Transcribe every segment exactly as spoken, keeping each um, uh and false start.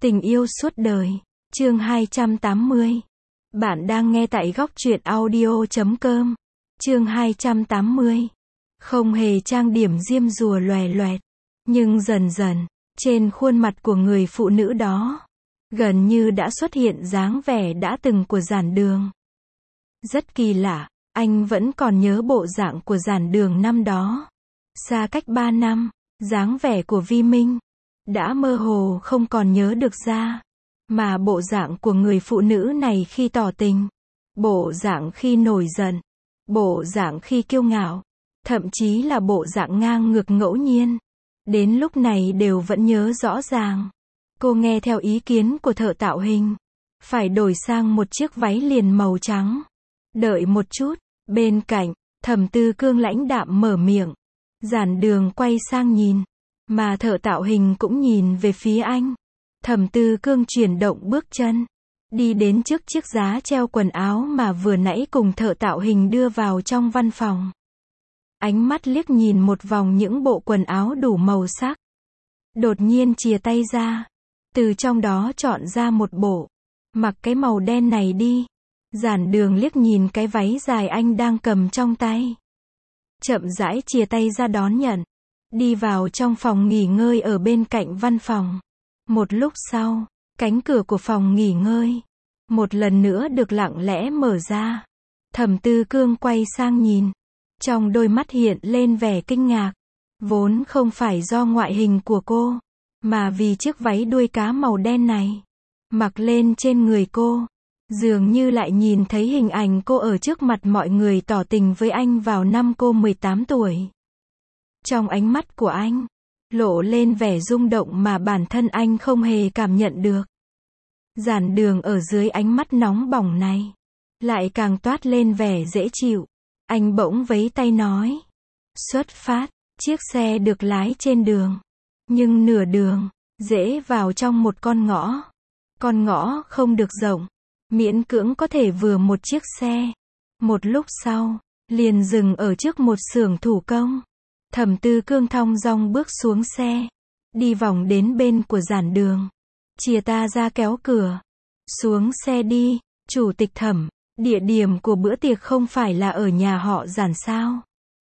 Tình yêu suốt đời. Chương hai trăm tám mươi. Bạn đang nghe tại góc truyện audio chấm com. Chương hai trăm tám mươi. Không hề trang điểm diêm dùa loè loẹt, nhưng dần dần, trên khuôn mặt của người phụ nữ đó, gần như đã xuất hiện dáng vẻ đã từng của Giản Đường. Rất kỳ lạ, anh vẫn còn nhớ bộ dạng của Giản Đường năm đó. Xa cách ba năm, dáng vẻ của Vi Minh đã mơ hồ không còn nhớ được ra, mà bộ dạng của người phụ nữ này khi tỏ tình, bộ dạng khi nổi giận, bộ dạng khi kiêu ngạo, thậm chí là bộ dạng ngang ngược ngẫu nhiên, đến lúc này đều vẫn nhớ rõ ràng. Cô nghe theo ý kiến của thợ tạo hình, phải đổi sang một chiếc váy liền màu trắng. Đợi một chút, bên cạnh, Thẩm Tư Cương lãnh đạm mở miệng. Giản Đường quay sang nhìn, mà thợ tạo hình cũng nhìn về phía anh. Thẩm Tư Cương chuyển động bước chân, đi đến trước chiếc giá treo quần áo mà vừa nãy cùng thợ tạo hình đưa vào trong văn phòng. Ánh mắt liếc nhìn một vòng những bộ quần áo đủ màu sắc. Đột nhiên chìa tay ra, từ trong đó chọn ra một bộ. Mặc cái màu đen này đi. Giản Đường liếc nhìn cái váy dài anh đang cầm trong tay, chậm rãi chìa tay ra đón nhận, đi vào trong phòng nghỉ ngơi ở bên cạnh văn phòng. Một lúc sau, cánh cửa của phòng nghỉ ngơi một lần nữa được lặng lẽ mở ra. Thẩm Tư Cương quay sang nhìn, trong đôi mắt hiện lên vẻ kinh ngạc, vốn không phải do ngoại hình của cô, mà vì chiếc váy đuôi cá màu đen này mặc lên trên người cô, dường như lại nhìn thấy hình ảnh cô ở trước mặt mọi người tỏ tình với anh vào năm cô mười tám tuổi. Trong ánh mắt của anh, lộ lên vẻ rung động mà bản thân anh không hề cảm nhận được. Giản Đường ở dưới ánh mắt nóng bỏng này, lại càng toát lên vẻ dễ chịu. Anh bỗng vẫy tay nói, xuất phát. Chiếc xe được lái trên đường, nhưng nửa đường, rẽ vào trong một con ngõ. Con ngõ không được rộng, miễn cưỡng có thể vừa một chiếc xe. Một lúc sau, liền dừng ở trước một xưởng thủ công. Thẩm Tư Cương thong dong bước xuống xe, đi vòng đến bên của Giản Đường, chìa ta ra kéo cửa. Xuống xe đi, chủ tịch Thẩm, địa điểm của bữa tiệc không phải là ở nhà họ Giản sao?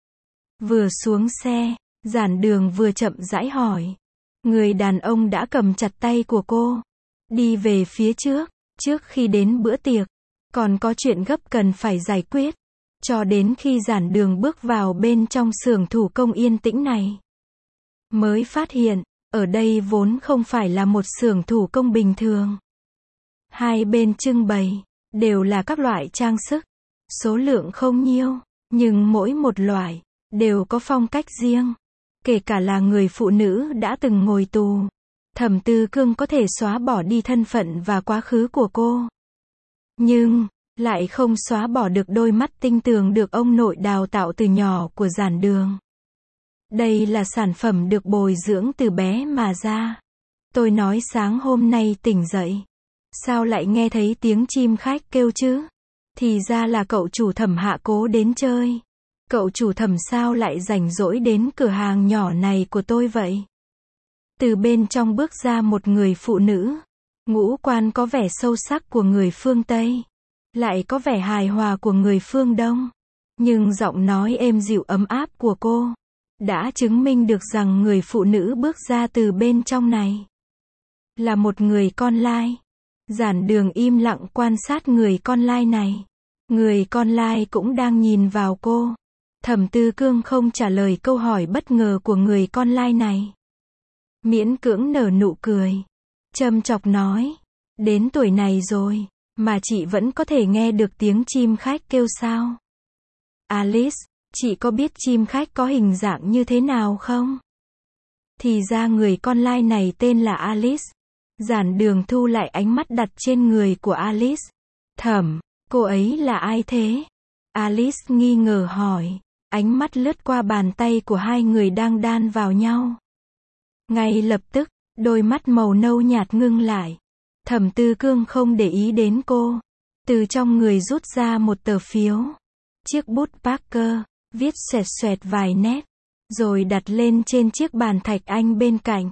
Vừa xuống xe, Giản Đường vừa chậm rãi hỏi. Người đàn ông đã cầm chặt tay của cô, đi về phía trước. Trước khi đến bữa tiệc, còn có chuyện gấp cần phải giải quyết. Cho đến khi Giản Đường bước vào bên trong xưởng thủ công yên tĩnh này, mới phát hiện, ở đây vốn không phải là một xưởng thủ công bình thường. Hai bên trưng bày, đều là các loại trang sức. Số lượng không nhiêu, nhưng mỗi một loại, đều có phong cách riêng. Kể cả là người phụ nữ đã từng ngồi tù, Thẩm Tư Cương có thể xóa bỏ đi thân phận và quá khứ của cô, nhưng lại không xóa bỏ được đôi mắt tinh tường được ông nội đào tạo từ nhỏ của Giản Đường. Đây là sản phẩm được bồi dưỡng từ bé mà ra. Tôi nói sáng hôm nay tỉnh dậy, sao lại nghe thấy tiếng chim khách kêu chứ? Thì ra là cậu chủ Thẩm hạ cố đến chơi. Cậu chủ Thẩm sao lại rảnh rỗi đến cửa hàng nhỏ này của tôi vậy? Từ bên trong bước ra một người phụ nữ, ngũ quan có vẻ sâu sắc của người phương Tây, lại có vẻ hài hòa của người phương Đông. Nhưng giọng nói êm dịu ấm áp của cô, đã chứng minh được rằng người phụ nữ bước ra từ bên trong này, là một người con lai. Giản Đường im lặng quan sát người con lai này. Người con lai cũng đang nhìn vào cô. Thẩm Tư Cương không trả lời câu hỏi bất ngờ của người con lai này, miễn cưỡng nở nụ cười, châm chọc nói, đến tuổi này rồi, mà chị vẫn có thể nghe được tiếng chim khách kêu sao? Alice, chị có biết chim khách có hình dạng như thế nào không? Thì ra người con lai này tên là Alice. Giản Đường thu lại ánh mắt đặt trên người của Alice. Thẩm, cô ấy là ai thế? Alice nghi ngờ hỏi, ánh mắt lướt qua bàn tay của hai người đang đan vào nhau. Ngay lập tức, đôi mắt màu nâu nhạt ngưng lại. Thẩm Tư Cương không để ý đến cô, từ trong người rút ra một tờ phiếu, chiếc bút Parker, viết xoẹt xoẹt vài nét, rồi đặt lên trên chiếc bàn thạch anh bên cạnh.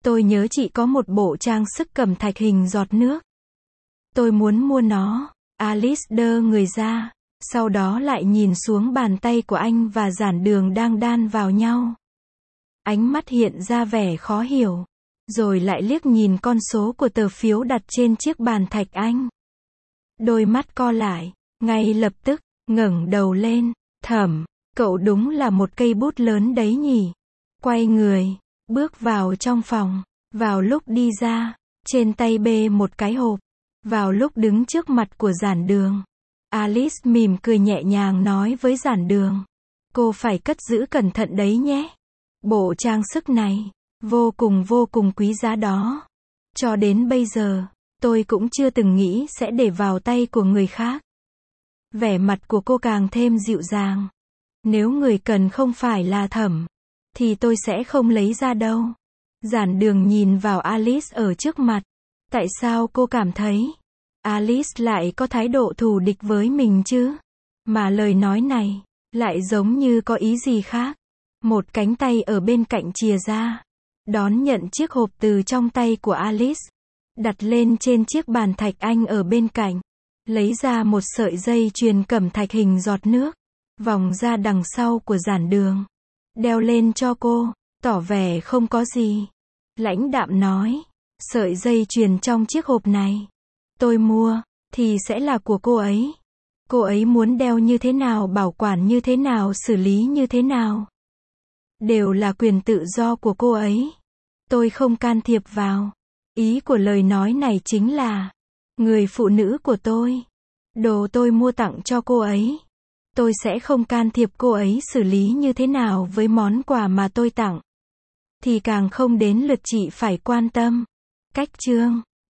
Tôi nhớ chị có một bộ trang sức cẩm thạch hình giọt nước. Tôi muốn mua nó. Alice đơ người ra, sau đó lại nhìn xuống bàn tay của anh và giản đường đang đan vào nhau. Ánh mắt hiện ra vẻ khó hiểu, rồi lại liếc nhìn con số của tờ phiếu đặt trên chiếc bàn thạch anh. Đôi mắt co lại, ngay lập tức, ngẩng đầu lên, Thẩm, cậu đúng là một cây bút lớn đấy nhỉ. Quay người, bước vào trong phòng, vào lúc đi ra, trên tay bê một cái hộp, vào lúc đứng trước mặt của giản đường. Alice mỉm cười nhẹ nhàng nói với giản đường. Cô phải cất giữ cẩn thận đấy nhé. Bộ trang sức này, vô cùng vô cùng quý giá đó. Cho đến bây giờ, tôi cũng chưa từng nghĩ sẽ để vào tay của người khác. Vẻ mặt của cô càng thêm dịu dàng. Nếu người cần không phải là Thẩm, thì tôi sẽ không lấy ra đâu. Giản đường nhìn vào Alice ở trước mặt. Tại sao cô cảm thấy Alice lại có thái độ thù địch với mình chứ? Mà lời nói này, lại giống như có ý gì khác. Một cánh tay ở bên cạnh chìa ra, đón nhận chiếc hộp từ trong tay của Alice, đặt lên trên chiếc bàn thạch anh ở bên cạnh, lấy ra một sợi dây chuyền cẩm thạch hình giọt nước, vòng ra đằng sau của giản đường, đeo lên cho cô, tỏ vẻ không có gì. Lãnh đạm nói, sợi dây chuyền trong chiếc hộp này, tôi mua, thì sẽ là của cô ấy. Cô ấy muốn đeo như thế nào, bảo quản như thế nào, xử lý như thế nào, đều là quyền tự do của cô ấy. Tôi không can thiệp vào. Ý của lời nói này chính là, người phụ nữ của tôi, đồ tôi mua tặng cho cô ấy, tôi sẽ không can thiệp cô ấy xử lý như thế nào với món quà mà tôi tặng. Thì càng không đến lượt chị phải quan tâm. Cách chương